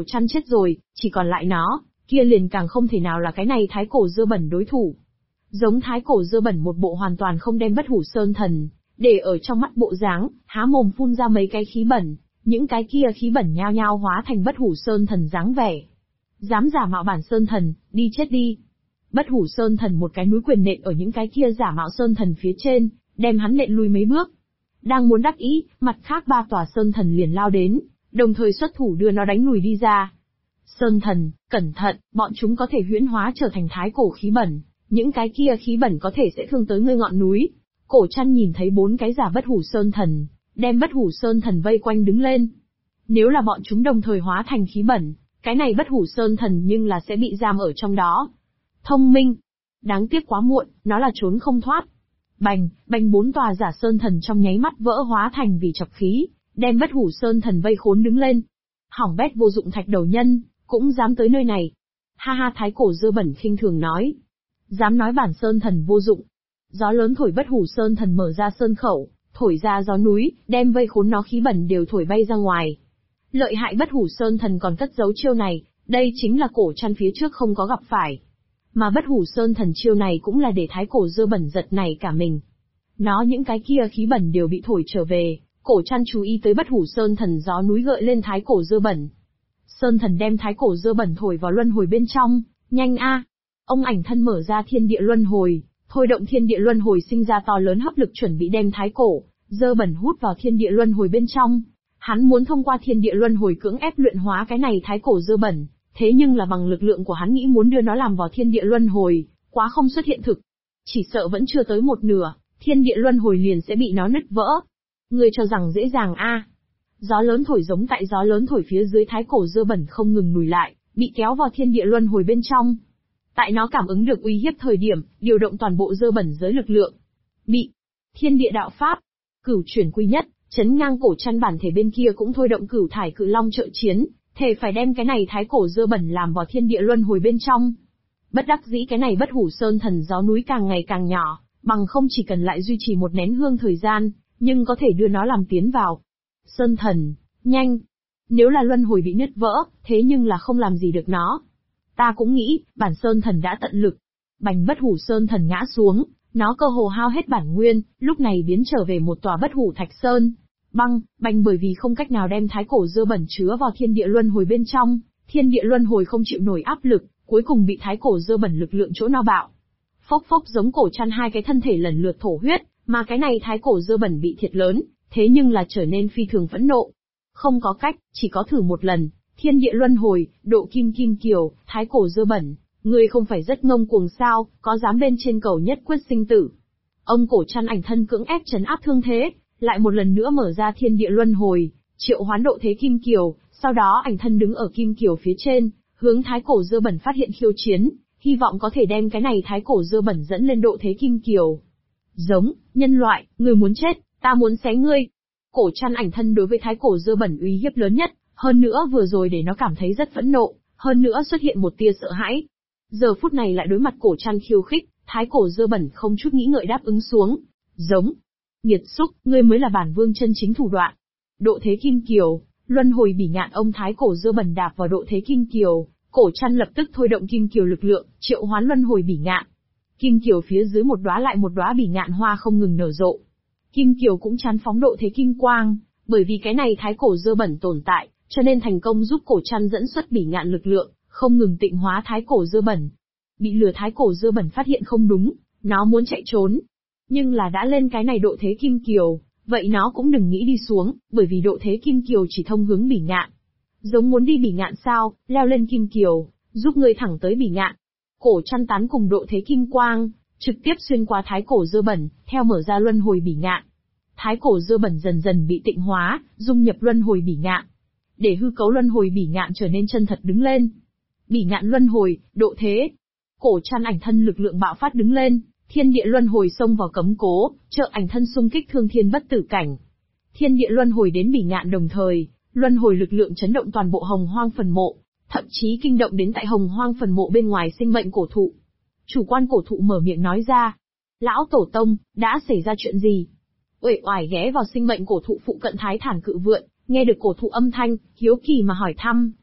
Cổ Trăn chết rồi, chỉ còn lại nó, kia liền càng không thể nào là cái này thái cổ dơ bẩn đối thủ. Giống thái cổ dơ bẩn một bộ hoàn toàn không đem Bất Hủ Sơn Thần để ở trong mắt bộ dáng, há mồm phun ra mấy cái khí bẩn, những cái kia khí bẩn nhao nhao hóa thành Bất Hủ Sơn Thần dáng vẻ. Dám giả mạo bản Sơn Thần, đi chết đi. Bất Hủ Sơn Thần một cái núi quyền nện ở những cái kia giả mạo Sơn Thần phía trên, đem hắn nện lùi mấy bước. Đang muốn đắc ý, mặt khác ba tòa Sơn Thần liền lao đến, đồng thời xuất thủ đưa nó đánh lùi đi ra. Sơn Thần, cẩn thận, bọn chúng có thể huyễn hóa trở thành thái cổ khí bẩn, những cái kia khí bẩn có thể sẽ thương tới ngươi ngọn núi. Cổ Trăn nhìn thấy bốn cái giả Bất Hủ Sơn Thần, đem Bất Hủ Sơn Thần vây quanh đứng lên. Nếu là bọn chúng đồng thời hóa thành khí bẩn, cái này Bất Hủ Sơn Thần nhưng là sẽ bị giam ở trong đó. Thông minh. Đáng tiếc quá muộn, nó là trốn không thoát. Bành, bành bốn tòa giả Sơn Thần trong nháy mắt vỡ hóa thành vì chọc khí, đem Bất Hủ Sơn Thần vây khốn đứng lên. Hỏng bét vô dụng thạch đầu nhân, cũng dám tới nơi này. Ha ha, thái cổ dơ bẩn khinh thường nói. Dám nói bản Sơn Thần vô dụng. Gió lớn thổi Bất Hủ Sơn Thần mở ra sơn khẩu, thổi ra gió núi, đem vây khốn nó khí bẩn đều thổi bay ra ngoài. Lợi hại Bất Hủ Sơn Thần còn cất giấu chiêu này, đây chính là Cổ Trăn phía trước không có gặp phải. Mà Bất Hủ Sơn Thần chiêu này cũng là để thái cổ dơ bẩn giật này cả mình. Nó những cái kia khí bẩn đều bị thổi trở về, Cổ Trăn chú ý tới Bất Hủ Sơn Thần gió núi gợi lên thái cổ dơ bẩn. Sơn Thần đem thái cổ dơ bẩn thổi vào luân hồi bên trong, nhanh a! Ông ảnh thân mở ra thiên địa luân hồi, thôi động thiên địa luân hồi sinh ra to lớn hấp lực chuẩn bị đem thái cổ dơ bẩn hút vào thiên địa luân hồi bên trong. Hắn muốn thông qua thiên địa luân hồi cưỡng ép luyện hóa cái này thái cổ dơ bẩn, thế nhưng là bằng lực lượng của hắn nghĩ muốn đưa nó làm vào thiên địa luân hồi, quá không xuất hiện thực. Chỉ sợ vẫn chưa tới một nửa, thiên địa luân hồi liền sẽ bị nó nứt vỡ. Ngươi cho rằng dễ dàng a? Gió lớn thổi giống tại gió lớn thổi phía dưới thái cổ dơ bẩn không ngừng lùi lại, bị kéo vào thiên địa luân hồi bên trong. Tại nó cảm ứng được uy hiếp thời điểm, điều động toàn bộ dơ bẩn giới lực lượng. Bị thiên địa đạo pháp, cửu chuyển quy nhất, chấn ngang Cổ Trăn bản thể bên kia cũng thôi động cửu thải cự long trợ chiến, thể phải đem cái này thái cổ dơ bẩn làm vào thiên địa luân hồi bên trong. Bất đắc dĩ cái này Bất Hủ Sơn Thần gió núi càng ngày càng nhỏ, bằng không chỉ cần lại duy trì một nén hương thời gian, nhưng có thể đưa nó làm tiến vào. Sơn Thần, nhanh! Nếu là luân hồi bị nứt vỡ, thế nhưng là không làm gì được nó. Ta cũng nghĩ, bản Sơn Thần đã tận lực. Bành Bất Hủ Sơn Thần ngã xuống, nó cơ hồ hao hết bản nguyên, lúc này biến trở về một tòa Bất Hủ Thạch Sơn. Băng, bành bởi vì không cách nào đem thái cổ dơ bẩn chứa vào thiên địa luân hồi bên trong, thiên địa luân hồi không chịu nổi áp lực, cuối cùng bị thái cổ dơ bẩn lực lượng chỗ no bạo. Phốc phốc giống Cổ Trăn hai cái thân thể lần lượt thổ huyết, mà cái này thái cổ dơ bẩn bị thiệt lớn, thế nhưng là trở nên phi thường phẫn nộ. Không có cách, chỉ có thử một lần, thiên địa luân hồi, độ kim kim kiều, thái cổ dơ bẩn, ngươi không phải rất ngông cuồng sao, có dám bên trên cầu nhất quyết sinh tử. Ông Cổ Trăn ảnh thân cưỡng ép trấn áp thương thế, lại một lần nữa mở ra thiên địa luân hồi, triệu hoán độ thế kim kiều, sau đó ảnh thân đứng ở kim kiều phía trên, hướng thái cổ dơ bẩn phát hiện khiêu chiến, hy vọng có thể đem cái này thái cổ dơ bẩn dẫn lên độ thế kim kiều. Giống, nhân loại, ngươi muốn chết, ta muốn xé ngươi. Cổ Trăn ảnh thân đối với thái cổ dơ bẩn uy hiếp lớn nhất, hơn nữa vừa rồi để nó cảm thấy rất phẫn nộ, hơn nữa xuất hiện một tia sợ hãi. Giờ phút này lại đối mặt Cổ Trăn khiêu khích, thái cổ dơ bẩn không chút nghĩ ngợi đáp ứng xuống. Giống, nghiệt xúc, ngươi mới là bản vương chân chính thủ đoạn. Độ thế kim kiều, luân hồi bỉ ngạn ông thái cổ dơ bẩn đạp vào độ thế kim kiều, Cổ Trăn lập tức thôi động kim kiều lực lượng, triệu hoán luân hồi bỉ ngạn. Kim kiều phía dưới một đóa lại một đóa bỉ ngạn hoa không ngừng nở rộ. Kim kiều cũng chán phóng độ thế kim quang, bởi vì cái này thái cổ dơ bẩn tồn tại, cho nên thành công giúp Cổ Trăn dẫn xuất bỉ ngạn lực lượng, không ngừng tịnh hóa thái cổ dơ bẩn. Bị lừa thái cổ dơ bẩn phát hiện không đúng, nó muốn chạy trốn. Nhưng là đã lên cái này độ thế kim kiều, vậy nó cũng đừng nghĩ đi xuống, bởi vì độ thế kim kiều chỉ thông hướng bỉ ngạn. Giống muốn đi bỉ ngạn sao, leo lên kim kiều, giúp ngươi thẳng tới bỉ ngạn. Cổ Trăn tán cùng độ thế kim quang, trực tiếp xuyên qua thái cổ dơ bẩn, theo mở ra luân hồi bỉ ngạn. Thái cổ dơ bẩn dần dần bị tịnh hóa, dung nhập luân hồi bỉ ngạn. Để hư cấu luân hồi bỉ ngạn trở nên chân thật đứng lên. Bỉ ngạn luân hồi, độ thế. Cổ Trăn ảnh thân lực lượng bạo phát đứng lên, thiên địa luân hồi xông vào cấm cố, trợ ảnh thân xung kích thương thiên bất tử cảnh. Thiên địa luân hồi đến bỉ ngạn đồng thời, luân hồi lực lượng chấn động toàn bộ hồng hoang phần mộ, thậm chí kinh động đến tại hồng hoang phần mộ bên ngoài sinh mệnh cổ thụ. Chủ quan cổ thụ mở miệng nói ra. Lão tổ tông, đã xảy ra chuyện gì? Uể oải ghé vào sinh mệnh cổ thụ phụ cận thái thản cự vượn, nghe được cổ thụ âm thanh, hiếu kỳ mà hỏi thăm.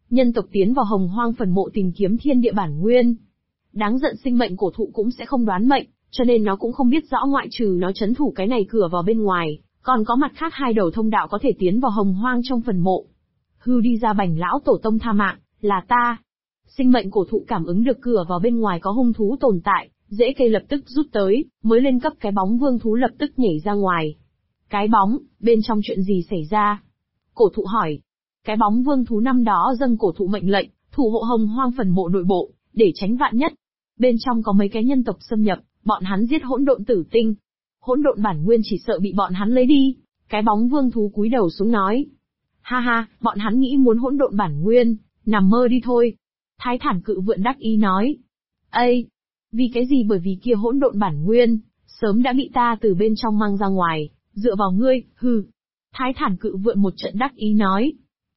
Nhân tộc tiến vào hồng hoang phần mộ tìm kiếm thiên địa bản nguyên. Đáng giận sinh mệnh cổ thụ cũng sẽ không đoán mệnh, cho nên nó cũng không biết rõ ngoại trừ nó trấn thủ cái này cửa vào bên ngoài, còn có mặt khác hai đầu thông đạo có thể tiến vào hồng hoang trong phần mộ. Hư đi ra Bành lão tổ tông tha mạng, là ta. Sinh mệnh cổ thụ cảm ứng được cửa vào bên ngoài có hung thú tồn tại, rễ cây lập tức rút tới, mới lên cấp cái bóng vương thú lập tức nhảy ra ngoài. Cái bóng, bên trong chuyện gì xảy ra? Cổ thụ hỏi. Cái bóng vương thú năm đó dâng cổ thụ mệnh lệnh, thủ hộ hồng hoang phần mộ nội bộ, để tránh vạn nhất. Bên trong có mấy cái nhân tộc xâm nhập, bọn hắn giết hỗn độn tử tinh. Hỗn độn bản nguyên chỉ sợ bị bọn hắn lấy đi. Cái bóng vương thú cúi đầu xuống nói. Ha ha, bọn hắn nghĩ muốn hỗn độn bản nguyên, nằm mơ đi thôi. Thái Thản Cự Vượn đắc ý nói. Ây! Vì cái gì? Bởi vì kia hỗn độn bản nguyên, sớm đã bị ta từ bên trong mang ra ngoài, dựa vào ngươi, hừ. Thái Thản Cự Vượn một trận đắc ý nói.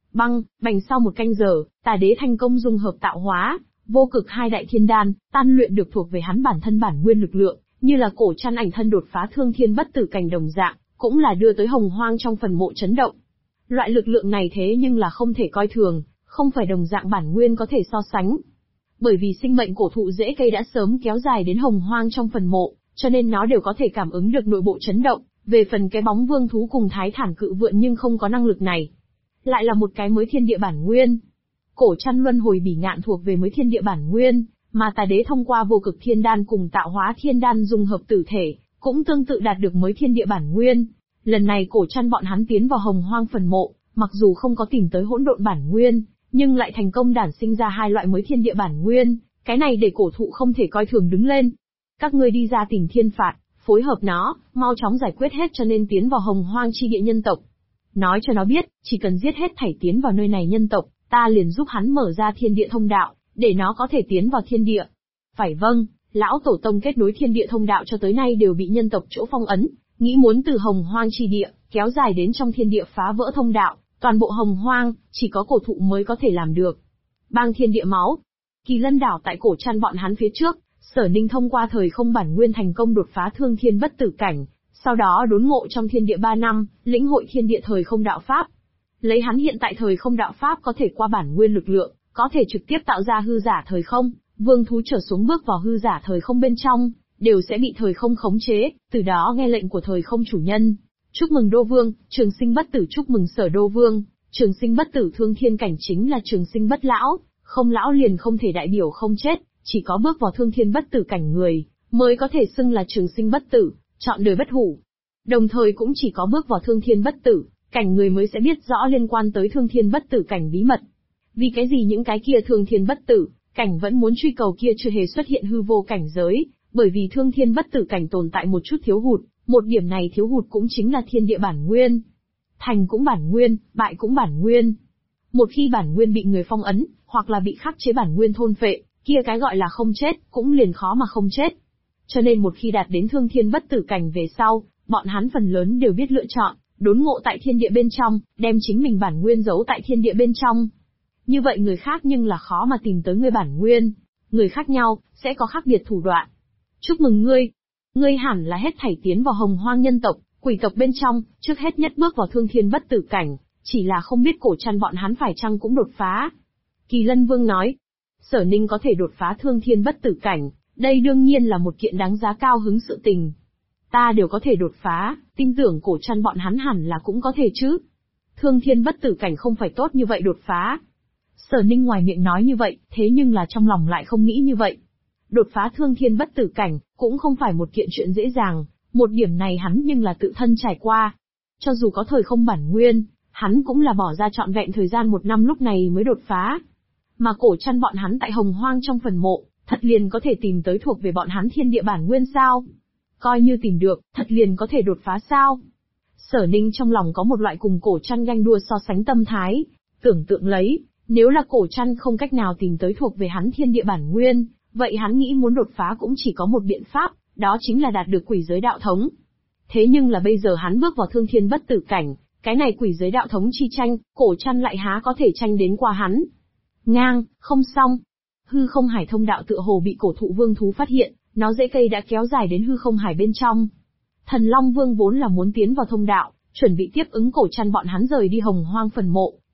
Bành sau một canh giờ, Tà Đế thành công dung hợp tạo hóa, vô cực hai đại thiên đan, tan luyện được thuộc về hắn bản thân bản nguyên lực lượng, như là cổ chăn ảnh thân đột phá thương thiên bất tử cảnh đồng dạng, cũng là đưa tới hồng hoang trong phần mộ chấn động. Loại lực lượng này thế nhưng là không thể coi thường, không phải đồng dạng bản nguyên có thể so sánh. Bởi vì sinh mệnh cổ thụ rễ cây đã sớm kéo dài đến hồng hoang trong phần mộ, cho nên nó đều có thể cảm ứng được nội bộ chấn động, về phần cái bóng vương thú cùng Thái Thản Cự Vượn nhưng không có năng lực này. Lại là một cái mới thiên địa bản nguyên. Cổ chăn luân hồi bỉ ngạn thuộc về mới thiên địa bản nguyên, mà Tà Đế thông qua vô cực thiên đan cùng tạo hóa thiên đan dung hợp tử thể, cũng tương tự đạt được mới thiên địa bản nguyên. Lần này cổ chăn bọn hắn tiến vào hồng hoang phần mộ, mặc dù không có tìm tới hỗn độn bản nguyên, nhưng lại thành công đản sinh ra hai loại mới thiên địa bản nguyên, cái này để cổ thụ không thể coi thường đứng lên. Các ngươi đi ra tìm thiên phạt, phối hợp nó, mau chóng giải quyết hết cho nên tiến vào hồng hoang chi địa nhân tộc. Nói cho nó biết, chỉ cần giết hết thảy tiến vào nơi này nhân tộc, ta liền giúp hắn mở ra thiên địa thông đạo, để nó có thể tiến vào thiên địa. Phải vâng, lão tổ tông kết nối thiên địa thông đạo cho tới nay đều bị nhân tộc chỗ phong ấn, nghĩ muốn từ hồng hoang chi địa, kéo dài đến trong thiên địa phá vỡ thông đạo, toàn bộ hồng hoang, chỉ có cổ thụ mới có thể làm được. Bang thiên địa máu. Kỳ Lân đảo tại cổ chăn bọn hắn phía trước, Sở Ninh thông qua thời không bản nguyên thành công đột phá thương thiên bất tử cảnh, sau đó đốn ngộ trong thiên địa 3 năm, lĩnh hội thiên địa thời không đạo pháp. Lấy hắn hiện tại thời không đạo pháp có thể qua bản nguyên lực lượng, có thể trực tiếp tạo ra hư giả thời không, vương thú trở xuống bước vào hư giả thời không bên trong, đều sẽ bị thời không khống chế, từ đó nghe lệnh của thời không chủ nhân. Chúc mừng Đô Vương, trường sinh bất tử. Chúc mừng Sở Đô Vương, trường sinh bất tử. Thương thiên cảnh chính là trường sinh bất lão, không lão liền không thể đại biểu không chết, chỉ có bước vào thương thiên bất tử cảnh người, mới có thể xưng là trường sinh bất tử, chọn đời bất hủ. Đồng thời cũng chỉ có bước vào thương thiên bất tử cảnh người mới sẽ biết rõ liên quan tới thương thiên bất tử cảnh bí mật. Vì cái gì những cái kia thương thiên bất tử cảnh vẫn muốn truy cầu kia chưa hề xuất hiện hư vô cảnh giới, bởi vì thương thiên bất tử cảnh tồn tại một chút thiếu hụt, một điểm này thiếu hụt cũng chính là thiên địa bản nguyên. Thành cũng bản nguyên, bại cũng bản nguyên. Một khi bản nguyên bị người phong ấn, hoặc là bị khắc chế bản nguyên thôn phệ, kia cái gọi là không chết, cũng liền khó mà không chết. Cho nên một khi đạt đến thương thiên bất tử cảnh về sau, bọn hắn phần lớn đều biết lựa chọn, đốn ngộ tại thiên địa bên trong, đem chính mình bản nguyên giấu tại thiên địa bên trong. Như vậy người khác nhưng là khó mà tìm tới người bản nguyên. Người khác nhau, sẽ có khác biệt thủ đoạn. Chúc mừng ngươi. Ngươi hẳn là hết thảy tiến vào hồng hoang nhân tộc, quỷ tộc bên trong, trước hết nhất bước vào thương thiên bất tử cảnh, chỉ là không biết cổ chăn bọn hắn phải chăng cũng đột phá. Kỳ Lân Vương nói, Sở Ninh có thể đột phá thương thiên bất tử cảnh, đây đương nhiên là một kiện đáng giá cao hứng sự tình. Ta đều có thể đột phá, tin tưởng cổ chăn bọn hắn hẳn là cũng có thể chứ. Thương thiên bất tử cảnh không phải tốt như vậy đột phá. Sở Ninh ngoài miệng nói như vậy, thế nhưng là trong lòng lại không nghĩ như vậy. Đột phá thương thiên bất tử cảnh, cũng không phải một kiện chuyện dễ dàng, một điểm này hắn nhưng là tự thân trải qua. Cho dù có thời không bản nguyên, hắn cũng là bỏ ra trọn vẹn thời gian 1 năm lúc này mới đột phá. Mà cổ chăn bọn hắn tại hồng hoang trong phần mộ, thật liền có thể tìm tới thuộc về bọn hắn thiên địa bản nguyên sao? Coi như tìm được, thật liền có thể đột phá sao? Sở Ninh trong lòng có một loại cùng cổ chăn ganh đua so sánh tâm thái, tưởng tượng lấy, nếu là cổ chăn không cách nào tìm tới thuộc về hắn thiên địa bản nguyên, vậy hắn nghĩ muốn đột phá cũng chỉ có một biện pháp, đó chính là đạt được quỷ giới đạo thống. Thế nhưng là bây giờ hắn bước vào thương thiên bất tử cảnh, cái này quỷ giới đạo thống chi tranh, cổ chăn lại há có thể tranh đến qua hắn. Ngang, không xong. Hư không hải thông đạo tựa hồ bị cổ thụ vương thú phát hiện, nó rễ cây đã kéo dài đến hư không hải bên trong. Thần Long Vương vốn là muốn tiến vào thông đạo, chuẩn bị tiếp ứng cổ chăn bọn hắn rời đi hồng hoang phần mộ,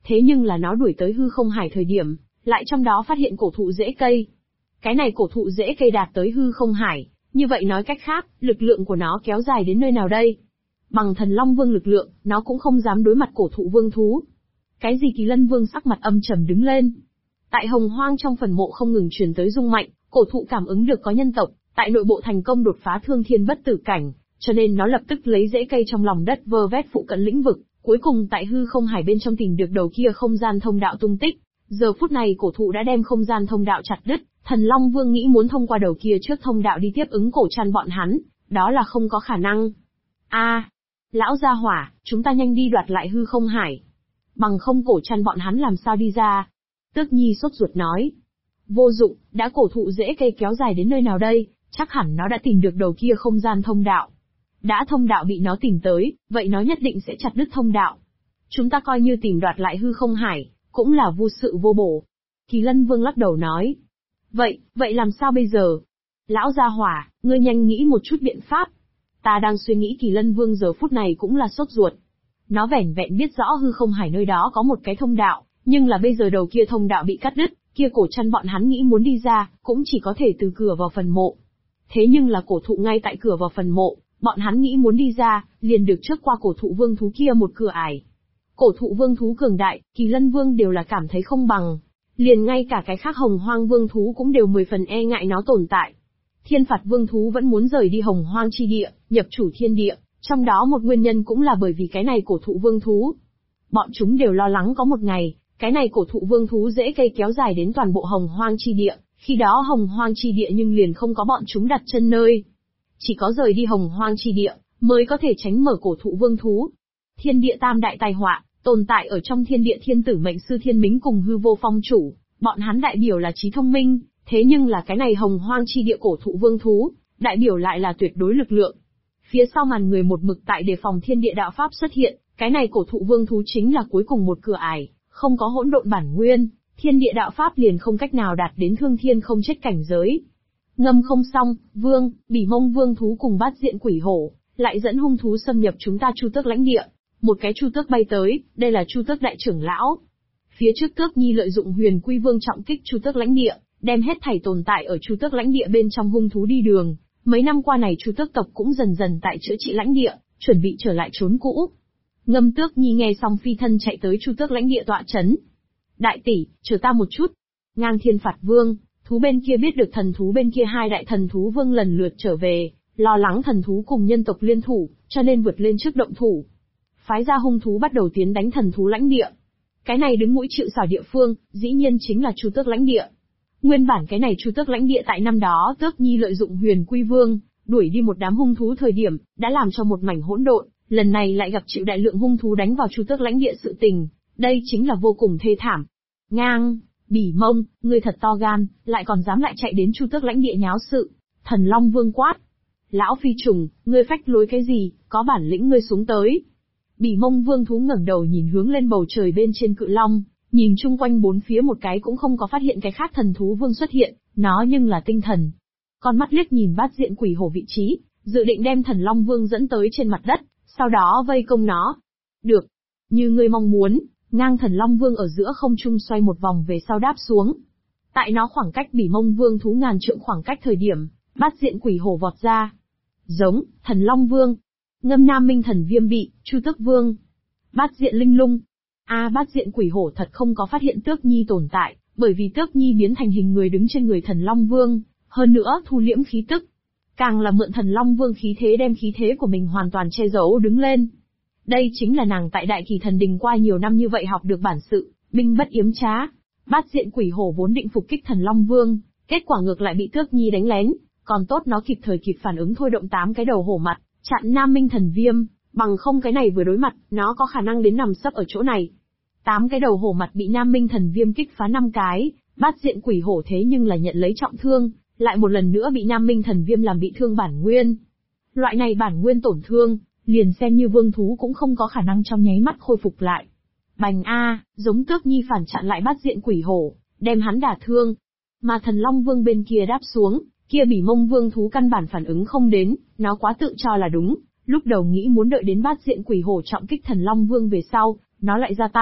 Thế nhưng là nó đuổi tới hư không hải thời điểm, lại trong đó phát hiện cổ thụ rễ cây. Cái này cổ thụ rễ cây đạt tới hư không hải, như vậy nói cách khác, lực lượng của nó kéo dài đến nơi nào đây? Bằng Thần Long Vương lực lượng, nó cũng không dám đối mặt cổ thụ vương thú. Cái gì? Kỳ Lân Vương sắc mặt âm trầm đứng lên. Tại Hồng Hoang trong phần mộ không ngừng truyền tới rung mạnh, cổ thụ cảm ứng được có nhân tộc tại nội bộ thành công đột phá thương thiên bất tử cảnh, cho nên nó lập tức lấy rễ cây trong lòng đất vơ vét phụ cận lĩnh vực, cuối cùng tại hư không hải bên trong tìm được đầu kia không gian thông đạo tung tích. Giờ phút này cổ thụ đã đem không gian thông đạo chặt đứt, Thần Long Vương nghĩ muốn thông qua đầu kia trước thông đạo đi tiếp ứng cổ trăn bọn hắn, đó là không có khả năng. Lão gia hỏa, chúng ta nhanh đi đoạt lại hư không hải. Bằng không cổ trăn bọn hắn làm sao đi ra? Tước Nhi sốt ruột nói. Vô dụng, đã cổ thụ rễ cây kéo dài đến nơi nào đây, chắc hẳn nó đã tìm được đầu kia không gian thông đạo. Đã thông đạo bị nó tìm tới, vậy nó nhất định sẽ chặt đứt thông đạo. Chúng ta coi như tìm đoạt lại hư không hải, cũng là vô sự vô bổ. Kỳ Lân Vương lắc đầu nói. Vậy làm sao bây giờ? Lão gia hỏa, ngươi nhanh nghĩ một chút biện pháp. Ta đang suy nghĩ. Kỳ Lân Vương giờ phút này cũng là sốt ruột. Nó vẻn vẹn biết rõ hư không hải nơi đó có một cái thông đạo, nhưng là bây giờ đầu kia thông đạo bị cắt đứt, kia cổ trăn bọn hắn nghĩ muốn đi ra, cũng chỉ có thể từ cửa vào phần mộ. Thế nhưng là cổ thụ ngay tại cửa vào phần mộ, bọn hắn nghĩ muốn đi ra, liền được trước qua cổ thụ vương thú kia một cửa ải. Cổ thụ vương thú cường đại, Kỳ Lân Vương đều là cảm thấy không bằng. Liền ngay cả cái khác Hồng Hoang vương thú cũng đều 10 phần e ngại nó tồn tại. Thiên Phạt vương thú vẫn muốn rời đi Hồng Hoang chi địa, nhập chủ thiên địa, trong đó một nguyên nhân cũng là bởi vì cái này cổ thụ vương thú. Bọn chúng đều lo lắng có một ngày, cái này cổ thụ vương thú dễ cây kéo dài đến toàn bộ Hồng Hoang chi địa, khi đó Hồng Hoang chi địa nhưng liền không có bọn chúng đặt chân nơi. Chỉ có rời đi Hồng Hoang chi địa, mới có thể tránh mở cổ thụ vương thú. Thiên địa tam đại tai họa, tồn tại ở trong thiên địa thiên tử mệnh sư Thiên Mính cùng hư vô phong chủ, bọn hắn đại biểu là trí thông minh, thế nhưng là cái này Hồng Hoang chi địa cổ thụ vương thú, đại biểu lại là tuyệt đối lực lượng. Phía sau màn người một mực tại đề phòng thiên địa đạo pháp xuất hiện, cái này cổ thụ vương thú chính là cuối cùng một cửa ải, không có hỗn độn bản nguyên, thiên địa đạo pháp liền không cách nào đạt đến thương thiên không chết cảnh giới. Ngâm không xong, Vương, Bỉ Mông vương thú cùng Bát Diện Quỷ Hổ, lại dẫn hung thú xâm nhập chúng ta Chu Tước lãnh địa. Một cái Chu Tước bay tới, đây là Chu Tước đại trưởng lão. Phía trước Tước Nhi lợi dụng Huyền Quy Vương trọng kích Chu Tước lãnh địa, đem hết thảy tồn tại ở Chu Tước lãnh địa bên trong hung thú đi đường. Mấy năm qua này Chu Tước tộc cũng dần dần tại chữa trị lãnh địa, chuẩn bị trở lại trốn cũ. Ngâm Tước Nhi nghe xong phi thân chạy tới Chu Tước lãnh địa tọa chấn. Đại tỷ, chờ ta một chút. Ngang Thiên Phạt Vương, thú bên kia biết được thần thú bên kia hai đại thần thú vương lần lượt trở về, lo lắng thần thú cùng nhân tộc liên thủ, cho nên vượt lên trước động thủ. Phái ra hung thú bắt đầu tiến đánh thần thú lãnh địa. Cái này đứng mũi chịu sào địa phương, dĩ nhiên chính là Chu Tước lãnh địa. Nguyên bản cái này Chu Tước lãnh địa tại năm đó Tước Nhi lợi dụng Huyền Quy Vương, đuổi đi một đám hung thú thời điểm, đã làm cho một mảnh hỗn độn, lần này lại gặp chịu đại lượng hung thú đánh vào Chu Tước lãnh địa sự tình, đây chính là vô cùng thê thảm. Ngang, Bỉ Mông, ngươi thật to gan, lại còn dám lại chạy đến Chu Tước lãnh địa nháo sự. Thần Long Vương quát. Lão phi trùng, ngươi phách lối cái gì, có bản lĩnh ngươi xuống tới. Bỉ Mông vương thú ngẩng đầu nhìn hướng lên bầu trời bên trên cự long, nhìn chung quanh bốn phía một cái cũng không có phát hiện cái khác thần thú vương xuất hiện, nó nhưng là tinh thần. Con mắt liếc nhìn Bát Diện Quỷ Hổ vị trí, dự định đem Thần Long Vương dẫn tới trên mặt đất, sau đó vây công nó. Được, như ngươi mong muốn. Ngang Thần Long Vương ở giữa không trung xoay một vòng về sau đáp xuống. Tại nó khoảng cách Bỉ Mông vương thú ngàn trượng khoảng cách thời điểm, Bát Diện Quỷ Hổ vọt ra. Giống, Thần Long Vương. Ngâm Nam Minh Thần Viêm Bị, Chu Tước Vương. Bát Diện Linh Lung. Bát Diện Quỷ Hổ thật không có phát hiện Tước Nhi tồn tại, bởi vì Tước Nhi biến thành hình người đứng trên người Thần Long Vương, hơn nữa thu liễm khí tức. Càng là mượn Thần Long Vương khí thế đem khí thế của mình hoàn toàn che giấu đứng lên. Đây chính là nàng tại Đại Kỳ Thần Đình qua nhiều năm như vậy học được bản sự, binh bất yếm trá. Bát Diện Quỷ Hổ vốn định phục kích Thần Long Vương, kết quả ngược lại bị Tước Nhi đánh lén, còn tốt nó kịp thời kịp phản ứng thôi động 8 cái đầu hổ mặt, chặn Nam Minh Thần Viêm, bằng không cái này vừa đối mặt, nó có khả năng đến nằm sấp ở chỗ này. 8 cái đầu hổ mặt bị Nam Minh Thần Viêm kích phá 5 cái, Bát Diện Quỷ Hổ thế nhưng là nhận lấy trọng thương, lại một lần nữa bị Nam Minh Thần Viêm làm bị thương bản nguyên. Loại này bản nguyên tổn thương, liền xem như vương thú cũng không có khả năng trong nháy mắt khôi phục lại. Bành giống Tước Nhi phản chặn lại Bát Diện Quỷ Hổ, đem hắn đả thương. Mà Thần Long Vương bên kia đáp xuống, kia Bỉ Mông vương thú căn bản phản ứng không đến, nó quá tự cho là đúng, lúc đầu nghĩ muốn đợi đến Bát Diện Quỷ Hổ trọng kích Thần Long Vương về sau, nó lại ra tay,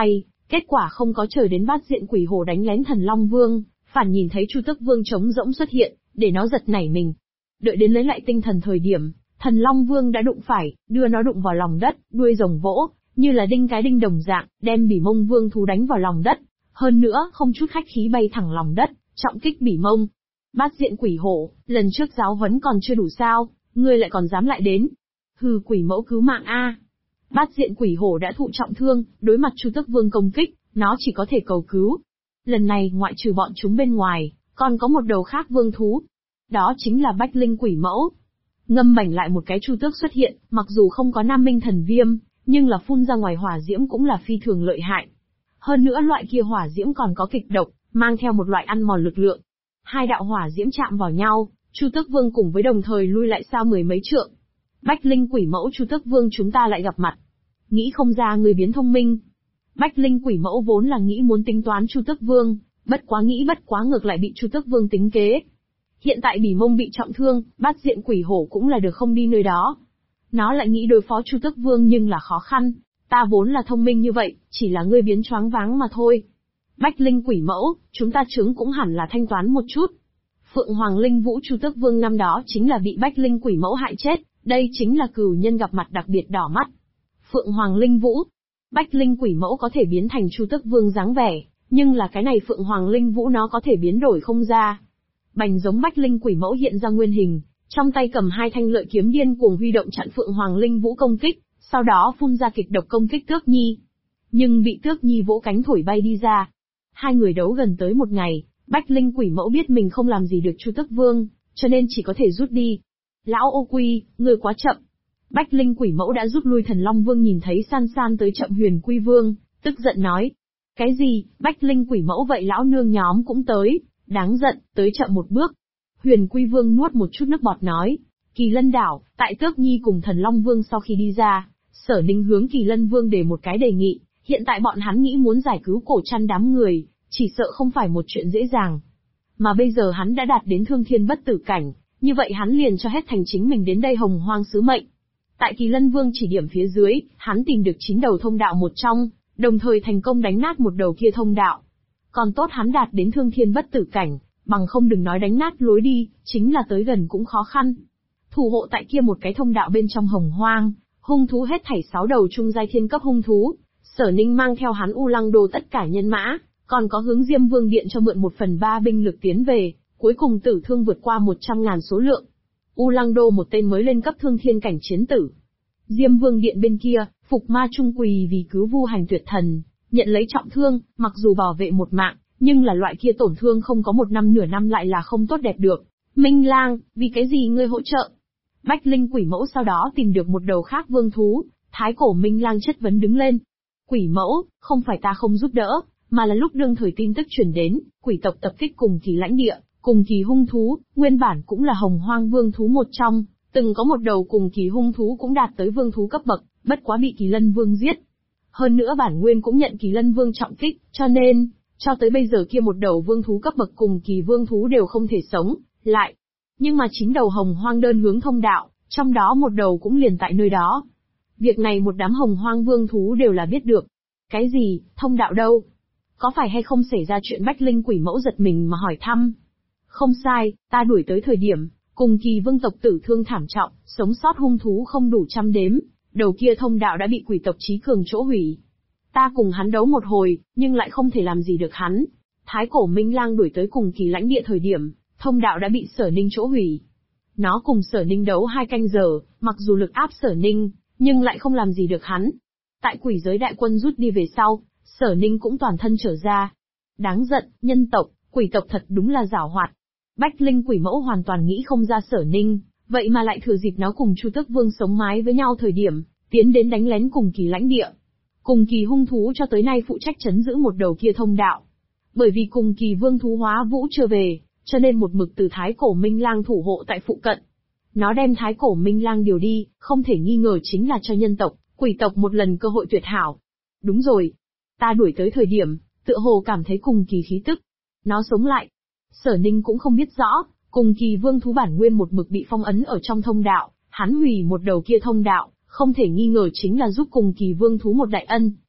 Kết quả không có chờ đến bát diện quỷ hổ đánh lén Thần Long Vương, phản nhìn thấy Chu Tước Vương trống rỗng xuất hiện, để nó giật nảy mình. Đợi đến lấy lại tinh thần thời điểm, Thần Long Vương đã đụng phải, đưa nó đụng vào lòng đất, đuôi rồng vỗ, như là đinh cái đinh đồng dạng, đem Bỉ Mông Vương thú đánh vào lòng đất. Hơn nữa, không chút khách khí bay thẳng lòng đất, trọng kích Bỉ Mông. Bát diện quỷ hổ, lần trước giáo huấn còn chưa đủ sao, ngươi lại còn dám lại đến. Hừ, quỷ mẫu cứu mạng a. Bát diện quỷ hổ đã thụ trọng thương, đối mặt Chu Tước Vương công kích, nó chỉ có thể cầu cứu. Lần này ngoại trừ bọn chúng bên ngoài, còn có một đầu khác vương thú. Đó chính là Bách Linh quỷ mẫu. Ngâm bảnh lại một cái chu tước xuất hiện, mặc dù không có Nam Minh thần viêm, nhưng là phun ra ngoài hỏa diễm cũng là phi thường lợi hại. Hơn nữa loại kia hỏa diễm còn có kịch độc, mang theo một loại ăn mòn lực lượng. Hai đạo hỏa diễm chạm vào nhau, Chu Tước Vương cùng với đồng thời lui lại xa mười mấy trượng. Bách Linh quỷ mẫu Chu Tước Vương chúng ta lại gặp mặt. Nghĩ không ra người biến thông minh. Bách Linh quỷ mẫu vốn là nghĩ muốn tính toán Chu Tước Vương, bất quá ngược lại bị Chu Tước Vương tính kế. Hiện tại Bỉ Mông bị trọng thương, bát diện quỷ hổ cũng là được không đi nơi đó. Nó lại nghĩ đối phó Chu Tước Vương nhưng là khó khăn. Ta vốn là thông minh như vậy, chỉ là ngươi biến choáng váng mà thôi. Bách Linh quỷ mẫu, chúng ta chứng cũng hẳn là thanh toán một chút. Phượng Hoàng Linh Vũ Chu Tước Vương năm đó chính là bị Bách Linh quỷ mẫu hại chết, đây chính là cửu nhân gặp mặt đặc biệt đỏ mắt. Phượng Hoàng Linh Vũ, Bách Linh quỷ mẫu có thể biến thành Chu Tước Vương dáng vẻ, nhưng là cái này Phượng Hoàng Linh Vũ nó có thể biến đổi không ra. Bành giống Bách Linh quỷ mẫu hiện ra nguyên hình, trong tay cầm hai thanh lợi kiếm điên cuồng huy động chặn Phượng Hoàng Linh Vũ công kích, sau đó phun ra kịch độc công kích Tước Nhi. Nhưng bị Tước Nhi vỗ cánh thổi bay đi ra. Hai người đấu gần tới một ngày, Bách Linh quỷ mẫu biết mình không làm gì được Chu Tước Vương, cho nên chỉ có thể rút đi. Lão ô quy, ngươi quá chậm. Bách Linh quỷ mẫu đã rút lui. Thần Long Vương nhìn thấy san san tới chậm Huyền Quy Vương, tức giận nói. Cái gì, Bách Linh quỷ mẫu vậy lão nương nhóm cũng tới, đáng giận, tới chậm một bước. Huyền Quy Vương nuốt một chút nước bọt nói. Kỳ Lân đảo, tại Tước Nhi cùng Thần Long Vương sau khi đi ra, Sở Ninh hướng Kỳ Lân Vương để một cái đề nghị, hiện tại bọn hắn nghĩ muốn giải cứu cổ chăn đám người, chỉ sợ không phải một chuyện dễ dàng. Mà bây giờ hắn đã đạt đến thương thiên bất tử cảnh, như vậy hắn liền cho hết thành chính mình đến đây hồng hoang sứ mệnh. Tại Kỳ Lân Vương chỉ điểm phía dưới, hắn tìm được 9 đầu thông đạo một trong, đồng thời thành công đánh nát một đầu kia thông đạo. Còn tốt hắn đạt đến thương thiên bất tử cảnh, bằng không đừng nói đánh nát lối đi, chính là tới gần cũng khó khăn. Thủ hộ tại kia một cái thông đạo bên trong hồng hoang, hung thú hết thảy 6 đầu trung giai thiên cấp hung thú, Sở Ninh mang theo hắn U Lăng Đô tất cả nhân mã, còn có hướng Diêm Vương Điện cho mượn 1/3 binh lực tiến về, cuối cùng tử thương vượt qua 100.000 số lượng. U Lăng Đô một tên mới lên cấp thương thiên cảnh chiến tử. Diêm Vương Điện bên kia, Phục Ma Trung quỳ vì cứu Vu Hành Tuyệt Thần, nhận lấy trọng thương, mặc dù bảo vệ một mạng, nhưng là loại kia tổn thương không có một năm nửa năm lại là không tốt đẹp được. Minh Lang, vì cái gì ngươi hỗ trợ? Bách Linh quỷ mẫu sau đó tìm được một đầu khác vương thú, Thái Cổ Minh Lang chất vấn đứng lên. Quỷ mẫu, không phải ta không giúp đỡ, mà là lúc đương thời tin tức truyền đến, quỷ tộc tập kích cùng kỳ lãnh địa, cùng kỳ hung thú, nguyên bản cũng là hồng hoang vương thú một trong, từng có một đầu cùng kỳ hung thú cũng đạt tới vương thú cấp bậc, bất quá bị Kỳ Lân Vương giết. Hơn nữa bản nguyên cũng nhận Kỳ Lân Vương trọng kích, cho nên, cho tới bây giờ kia một đầu vương thú cấp bậc cùng kỳ vương thú đều không thể sống lại. Nhưng mà 9 đầu hồng hoang đơn hướng thông đạo, trong đó một đầu cũng liền tại nơi đó. Việc này một đám hồng hoang vương thú đều là biết được. Cái gì, thông đạo đâu? Có phải hay không xảy ra chuyện? Bách Linh quỷ mẫu giật mình mà hỏi thăm. Không sai, ta đuổi tới thời điểm, cùng kỳ vương tộc tử thương thảm trọng, sống sót hung thú không đủ trăm đếm, đầu kia thông đạo đã bị quỷ tộc trí cường chỗ hủy. Ta cùng hắn đấu một hồi, nhưng lại không thể làm gì được hắn. Thái Cổ Minh Lang đuổi tới cùng kỳ lãnh địa thời điểm, thông đạo đã bị Sở Ninh chỗ hủy. Nó cùng Sở Ninh đấu 2 canh giờ, mặc dù lực áp Sở Ninh, nhưng lại không làm gì được hắn. Tại quỷ giới đại quân rút đi về sau, Sở Ninh cũng toàn thân trở ra. Đáng giận, nhân tộc, quỷ tộc thật đúng là giảo hoạt. Bách Linh quỷ mẫu hoàn toàn nghĩ không ra Sở Ninh, vậy mà lại thừa dịp nó cùng Chu Tước Vương sống mái với nhau thời điểm, tiến đến đánh lén cùng kỳ lãnh địa. Cùng kỳ hung thú cho tới nay phụ trách trấn giữ một đầu kia thông đạo. Bởi vì cùng kỳ vương thú hóa vũ chưa về, cho nên một mực từ Thái Cổ Minh Lang thủ hộ tại phụ cận. Nó đem Thái Cổ Minh Lang điều đi, không thể nghi ngờ chính là cho nhân tộc, quỷ tộc một lần cơ hội tuyệt hảo. Đúng rồi. Ta đuổi tới thời điểm, tựa hồ cảm thấy cùng kỳ khí tức. Nó sống lại. Sở Ninh cũng không biết rõ, cùng kỳ vương thú bản nguyên một mực bị phong ấn ở trong thông đạo, hắn hủy một đầu kia thông đạo, không thể nghi ngờ chính là giúp cùng kỳ vương thú một đại ân,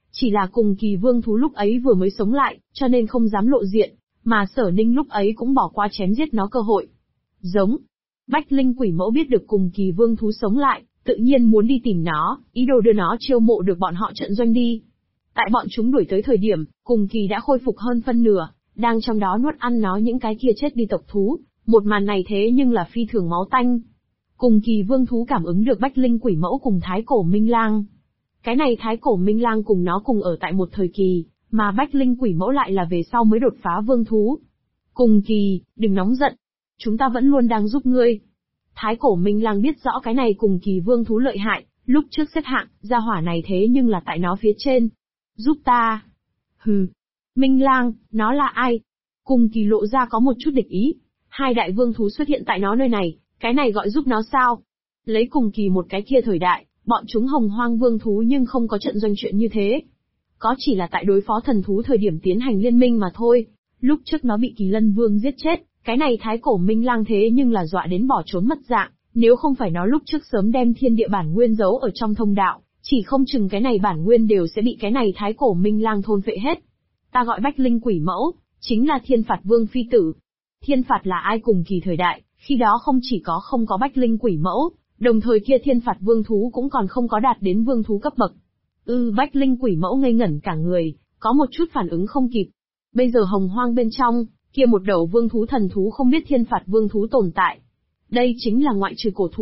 Chỉ là cùng kỳ vương thú lúc ấy vừa mới sống lại, cho nên không dám lộ diện, mà Sở Ninh lúc ấy cũng bỏ qua chém giết nó cơ hội. Giống. Bách Linh Quỷ Mẫu biết được cùng kỳ vương thú sống lại, tự nhiên muốn đi tìm nó, ý đồ đưa nó chiêu mộ được bọn họ trận doanh đi. Tại bọn chúng đuổi tới thời điểm, cùng kỳ đã khôi phục hơn phân nửa, đang trong đó nuốt ăn nó những cái kia chết đi tộc thú, một màn này thế nhưng là phi thường máu tanh. Cùng kỳ vương thú cảm ứng được Bách Linh Quỷ Mẫu cùng Thái Cổ Minh Lang. Cái này Thái Cổ Minh Lang cùng nó cùng ở tại một thời kỳ, mà Bách Linh Quỷ Mẫu lại là về sau mới đột phá vương thú. Cùng kỳ, đừng nóng giận. Chúng ta vẫn luôn đang giúp ngươi. Thái Cổ Minh Lang biết rõ cái này cùng kỳ vương thú lợi hại, lúc trước xếp hạng, gia hỏa này thế nhưng là tại nó phía trên. Giúp ta. Hừ. Minh Lang, nó là ai? Cùng kỳ lộ ra có một chút địch ý. Hai đại vương thú xuất hiện tại nó nơi này, cái này gọi giúp nó sao? Lấy cùng kỳ một cái kia thời đại, bọn chúng hồng hoang vương thú nhưng không có trận doanh chuyện như thế. Có chỉ là tại đối phó thần thú thời điểm tiến hành liên minh mà thôi. Lúc trước nó bị Kỳ Lân Vương giết chết, cái này Thái Cổ Minh Lang thế nhưng là dọa đến bỏ trốn mất dạng, nếu không phải nó lúc trước sớm đem thiên địa bản nguyên giấu ở trong thông đạo, chỉ không chừng cái này bản nguyên đều sẽ bị cái này Thái Cổ Minh Lang thôn phệ hết. Ta gọi Bách Linh Quỷ Mẫu, chính là Thiên Phạt Vương phi tử. Thiên Phạt là ai cùng kỳ thời đại, khi đó không chỉ có không có Bách Linh Quỷ Mẫu, đồng thời kia Thiên Phạt Vương thú cũng còn không có đạt đến vương thú cấp bậc. Bách Linh Quỷ Mẫu ngây ngẩn cả người, có một chút phản ứng không kịp. Bây giờ hồng hoang bên trong, kia một đầu vương thú thần thú không biết Thiên Phạt Vương thú tồn tại. Đây chính là ngoại trừ cổ thú